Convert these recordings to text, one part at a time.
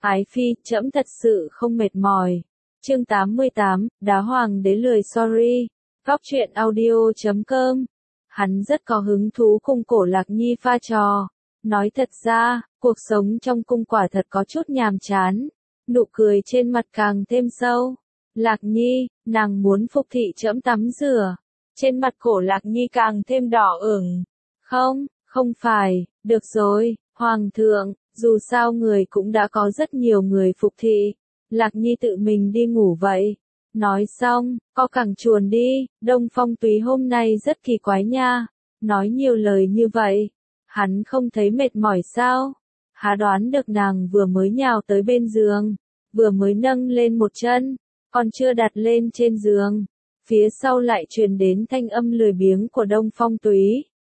Ái phi, trẫm thật sự không mệt mỏi. Chương 88, Đá Hoàng đế lười sorry. Góc truyện audio.com. Hắn rất có hứng thú cùng Cổ Lạc Nhi pha trò. Nói thật ra, cuộc sống trong cung quả thật có chút nhàm chán. Nụ cười trên mặt càng thêm sâu. Lạc Nhi, nàng muốn phục thị trẫm tắm rửa. Trên mặt Cổ Lạc Nhi càng thêm đỏ ửng. Không phải, được rồi, Hoàng thượng, dù sao người cũng đã có rất nhiều người phục thị. Lạc Nhi tự mình đi ngủ vậy. Nói xong, co cẳng chuồn đi, Đông Phong Túy hôm nay rất kỳ quái nha. Nói nhiều lời như vậy, hắn không thấy mệt mỏi sao? Há đoán được nàng vừa mới nhào tới bên giường, vừa mới nâng lên một chân, còn chưa đặt lên trên giường. Phía sau lại truyền đến thanh âm lười biếng của Đông Phong Túy.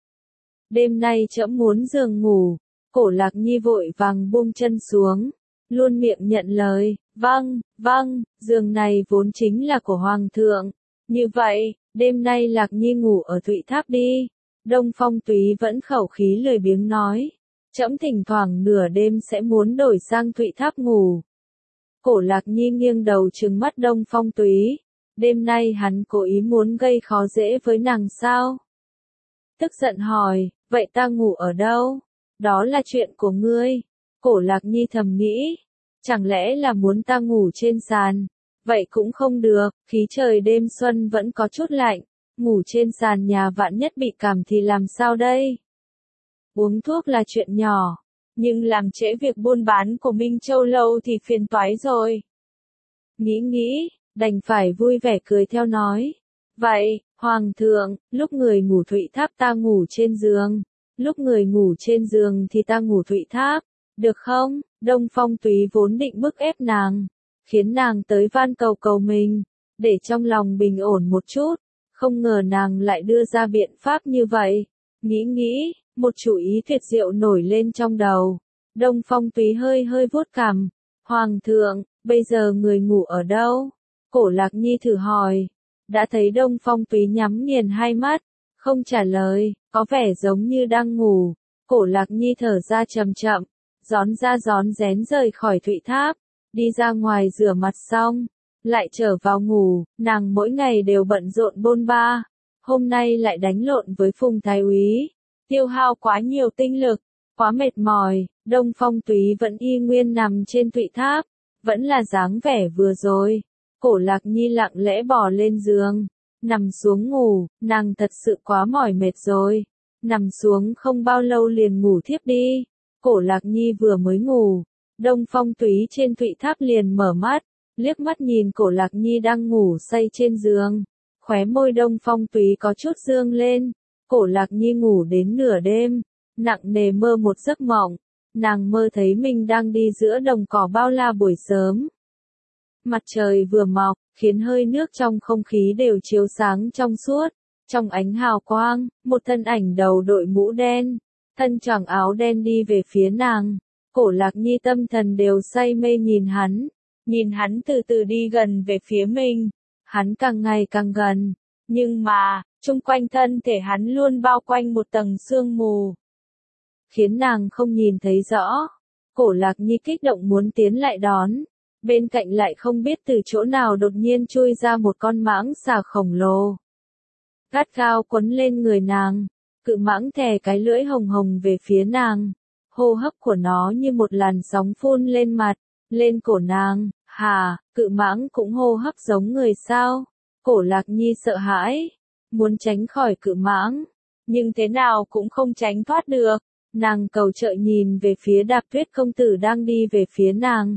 Đêm nay trẫm muốn giường ngủ. Cổ Lạc Nhi vội vàng buông chân xuống, luôn miệng nhận lời, vâng, giường này vốn chính là của Hoàng thượng. Như vậy, đêm nay Lạc Nhi ngủ ở Thụy Tháp đi. Đông Phong Túy vẫn khẩu khí lười biếng nói, trẫm thỉnh thoảng nửa đêm sẽ muốn đổi sang Thụy Tháp ngủ. Cổ Lạc Nhi nghiêng đầu trừng mắt Đông Phong Túy, đêm nay hắn cố ý muốn gây khó dễ với nàng sao? Tức giận hỏi, vậy ta ngủ ở đâu? Đó là chuyện của ngươi. Cổ Lạc Nhi thầm nghĩ, chẳng lẽ là muốn ta ngủ trên sàn? Vậy cũng không được, khí trời đêm xuân vẫn có chút lạnh, ngủ trên sàn nhà vạn nhất bị cảm thì làm sao đây? Uống thuốc là chuyện nhỏ, nhưng làm trễ việc buôn bán của Minh Châu Lâu thì phiền toái rồi. Nghĩ, đành phải vui vẻ cười theo nói. Vậy, Hoàng thượng, lúc người ngủ Thụy Tháp ta ngủ trên giường. Lúc người ngủ trên giường thì ta ngủ Thụy Tháp, được không? Đông Phong Túy vốn định bức ép nàng, khiến nàng tới van cầu mình, để trong lòng bình ổn một chút, không ngờ nàng lại đưa ra biện pháp như vậy. Nghĩ, một chủ ý tuyệt diệu nổi lên trong đầu. Đông Phong Túy hơi vuốt cằm. Hoàng thượng, bây giờ người ngủ ở đâu? Cổ Lạc Nhi thử hỏi. Đã thấy Đông Phong Túy nhắm nghiền hai mắt, không trả lời, có vẻ giống như đang ngủ. Cổ Lạc Nhi thở ra chậm, rón rén rời khỏi Thụy Tháp, đi ra ngoài rửa mặt xong, lại trở vào ngủ. Nàng mỗi ngày đều bận rộn bôn ba, hôm nay lại đánh lộn với Phùng Thái Úy, tiêu hao quá nhiều tinh lực, quá mệt mỏi. Đông Phong Túy vẫn y nguyên nằm trên Thụy Tháp, vẫn là dáng vẻ vừa rồi. Cổ Lạc Nhi lặng lẽ bò lên giường, nằm xuống ngủ. Nàng thật sự quá mỏi mệt rồi, nằm xuống không bao lâu liền ngủ thiếp đi. Cổ Lạc Nhi vừa mới ngủ, Đông Phong Túy trên Thụy Tháp liền mở mắt, liếc mắt nhìn Cổ Lạc Nhi đang ngủ say trên giường. Khóe môi Đông Phong Túy có chút dương lên. Cổ Lạc Nhi ngủ đến nửa đêm, nặng nề mơ một giấc mộng. Nàng mơ thấy mình đang đi giữa đồng cỏ bao la buổi sớm. Mặt trời vừa mọc, khiến hơi nước trong không khí đều chiếu sáng trong suốt. Trong ánh hào quang, một thân ảnh đầu đội mũ đen, thân choàng áo đen đi về phía nàng. Cổ Lạc Nhi tâm thần đều say mê nhìn hắn từ từ đi gần về phía mình. Hắn càng ngày càng gần, nhưng mà, chung quanh thân thể hắn luôn bao quanh một tầng sương mù, khiến nàng không nhìn thấy rõ. Cổ Lạc Nhi kích động muốn tiến lại đón. Bên cạnh lại không biết từ chỗ nào đột nhiên chui ra một con mãng xà khổng lồ, gắt gao quấn lên người nàng. Cự mãng thè cái lưỡi hồng hồng về phía nàng, hô hấp của nó như một làn sóng phun lên mặt, lên cổ nàng. Hả, cự mãng cũng hô hấp giống người sao? Cổ Lạc Nhi sợ hãi, muốn tránh khỏi cự mãng, nhưng thế nào cũng không tránh thoát được. Nàng cầu trợ nhìn về phía Đạp Tuyết công tử đang đi về phía nàng.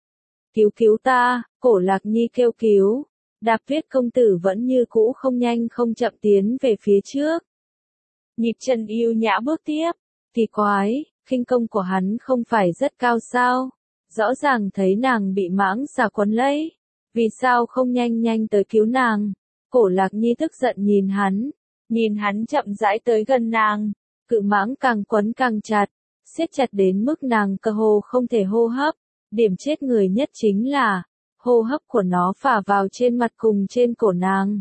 Cứu ta, Cổ Lạc Nhi kêu cứu. Đạp Tuyết công tử vẫn như cũ không nhanh không chậm tiến về phía trước. Nhịp chân yêu nhã bước tiếp. Kỳ quái, khinh công của hắn không phải rất cao sao? Rõ ràng thấy nàng bị mãng xà quấn lấy, vì sao không nhanh tới cứu nàng? Cổ Lạc Nhi tức giận nhìn hắn chậm rãi tới gần nàng. Cự mãng càng quấn càng chặt, siết chặt đến mức nàng cơ hồ không thể hô hấp. Điểm chết người nhất chính là, hô hấp của nó phả vào trên mặt cùng trên cổ nàng.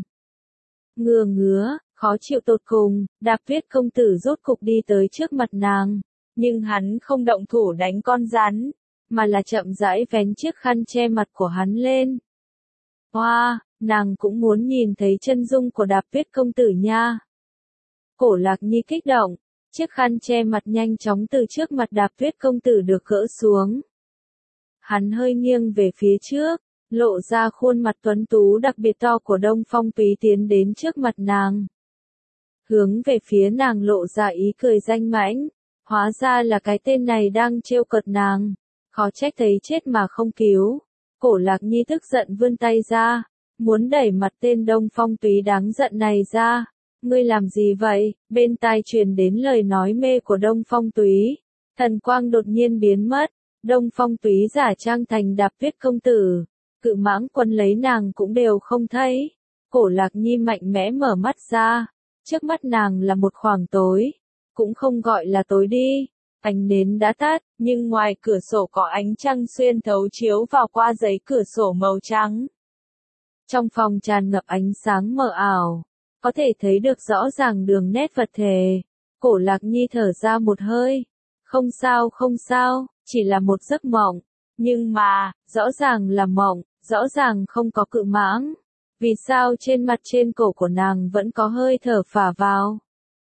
Ngứa, khó chịu tột cùng. Đạp Tuyết công tử rốt cục đi tới trước mặt nàng, nhưng hắn không động thủ đánh con rắn, mà là chậm rãi vén chiếc khăn che mặt của hắn lên. Hoa, nàng cũng muốn nhìn thấy chân dung của Đạp Tuyết công tử nha. Cổ Lạc Nhi kích động, chiếc khăn che mặt nhanh chóng từ trước mặt Đạp Tuyết công tử được gỡ xuống. Hắn hơi nghiêng về phía trước, lộ ra khuôn mặt tuấn tú đặc biệt to của Đông Phong Túy tiến đến trước mặt nàng. Hướng về phía nàng lộ ra ý cười danh mãnh, hóa ra là cái tên này đang trêu cợt nàng, khó trách thấy chết mà không cứu. Cổ Lạc Nhi tức giận vươn tay ra, muốn đẩy mặt tên Đông Phong Túy đáng giận này ra. Ngươi làm gì vậy? Bên tai truyền đến lời nói mê của Đông Phong Túy. Thần quang đột nhiên biến mất, Đông Phong Túy giả trang thành Đạp Tuyết công tử. Cự Mãng Quân lấy nàng cũng đều không thấy. Cổ Lạc Nhi mạnh mẽ mở mắt ra, trước mắt nàng là một khoảng tối, cũng không gọi là tối đi. Ánh nến đã tắt, nhưng ngoài cửa sổ có ánh trăng xuyên thấu chiếu vào qua giấy cửa sổ màu trắng. Trong phòng tràn ngập ánh sáng mờ ảo, có thể thấy được rõ ràng đường nét vật thể. Cổ Lạc Nhi thở ra một hơi. Không sao không sao, chỉ là một giấc mộng. Nhưng mà, rõ ràng là mộng, rõ ràng không có cự mãng. Vì sao trên mặt trên cổ của nàng vẫn có hơi thở phả vào?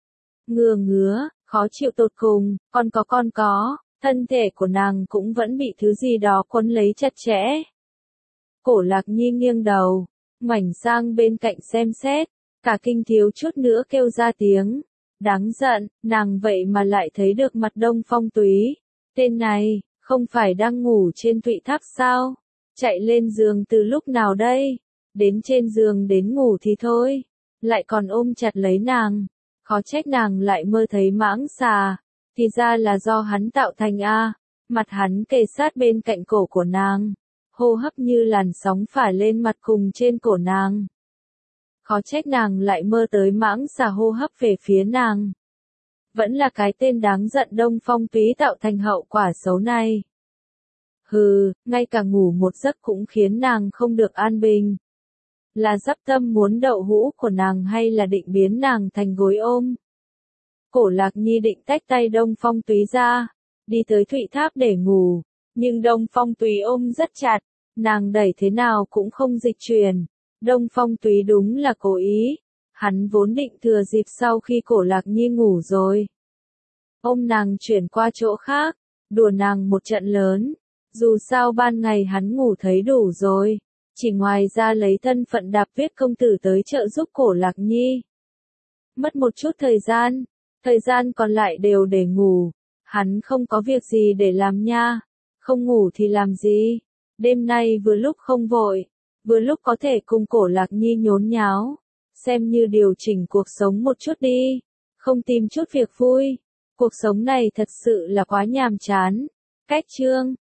Ngứa, khó chịu tột cùng, còn có, thân thể của nàng cũng vẫn bị thứ gì đó quấn lấy chặt chẽ. Cổ Lạc Nhi nghiêng đầu, ngoảnh sang bên cạnh xem xét, cả kinh thiếu chút nữa kêu ra tiếng. Đáng giận, nàng vậy mà lại thấy được mặt Đông Phong Túy. Tên này, không phải đang ngủ trên thụy tháp sao? Chạy lên giường từ lúc nào đây? Đến trên giường đến ngủ thì thôi, lại còn ôm chặt lấy nàng. Khó trách nàng lại mơ thấy mãng xà, thì ra là do hắn tạo thành a. Mặt hắn kề sát bên cạnh cổ của nàng, hô hấp như làn sóng phả lên mặt cùng trên cổ nàng. Khó trách nàng lại mơ tới mãng xà hô hấp về phía nàng. Vẫn là cái tên đáng giận Đông Phong Túy tạo thành hậu quả xấu này. Hừ, ngay cả ngủ một giấc cũng khiến nàng không được an bình. Là dắp tâm muốn đậu hũ của nàng hay là định biến nàng thành gối ôm? Cổ Lạc Nhi định tách tay Đông Phong Túy ra, đi tới thụy tháp để ngủ, nhưng Đông Phong Túy ôm rất chặt, nàng đẩy thế nào cũng không dịch chuyển. Đông Phong Túy đúng là cố ý, hắn vốn định thừa dịp sau khi Cổ Lạc Nhi ngủ rồi, ôm nàng chuyển qua chỗ khác, đùa nàng một trận lớn. Dù sao ban ngày hắn ngủ thấy đủ rồi, chỉ ngoài ra lấy thân phận Đạp Tuyết công tử tới trợ giúp Cổ Lạc Nhi. Mất một chút thời gian còn lại đều để ngủ, hắn không có việc gì để làm nha, không ngủ thì làm gì, đêm nay vừa lúc không vội, vừa lúc có thể cùng Cổ Lạc Nhi nhốn nháo, xem như điều chỉnh cuộc sống một chút đi, không tìm chút việc vui, cuộc sống này thật sự là quá nhàm chán. Cách chương